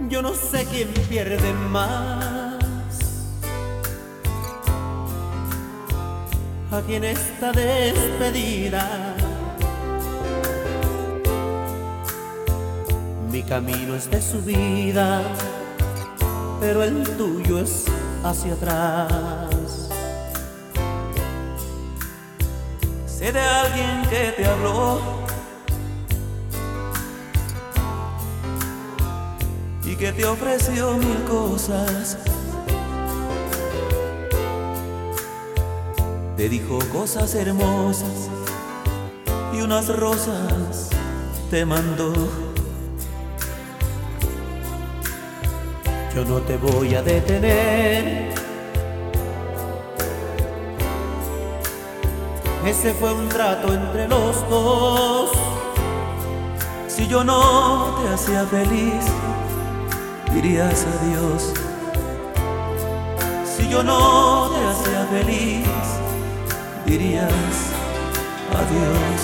Yo no sé quién pierde más, aquí en esta despedida. Mi camino es de subida, pero el tuyo es hacia atrás. Sé de alguien que te habló y que te ofreció mil cosas. Te dijo cosas hermosas y unas rosas te mandó. Yo no te voy a detener, ese fue un trato entre los dos. Si yo no te hacía feliz, dirías adiós. Si yo no te hacía feliz, dirías adiós.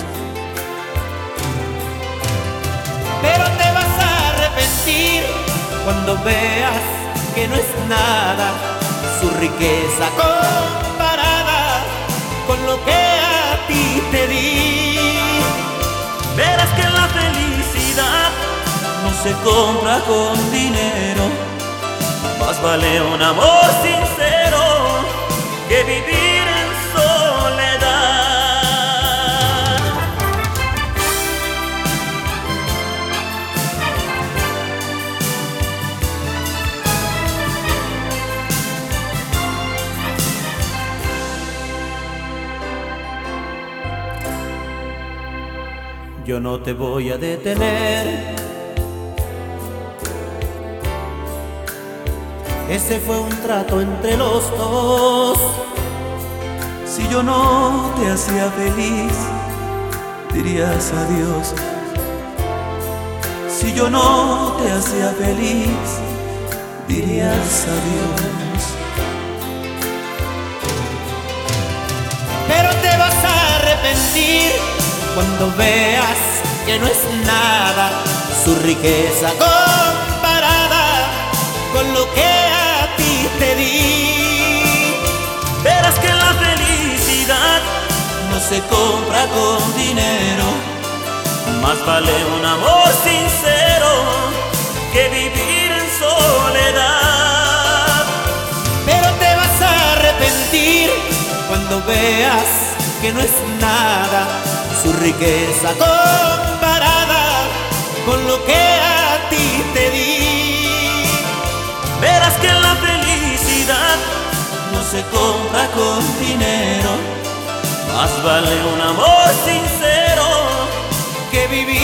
Pero te vas a arrepentir cuando veas que no es nada su riqueza comparada con lo que a ti te di. Verás que la felicidad no se compra con dinero, más vale un amor sincero que vivir en soledad. Yo no te voy a detener, ese fue un trato entre los dos. Si yo no te hacía feliz, dirías adiós. Si yo no te hacía feliz, dirías adiós. Pero te vas a arrepentir cuando veas que no es nada su riqueza comparada con lo que a ti te di. Verás que la felicidad no se compra con dinero, más vale un amor sincero que vivir en soledad. Pero te vas a arrepentir cuando veas que no es nada su riqueza comparada con lo que a ti te di. Verás que la felicidad no se compra con dinero, más vale un amor sincero que vivir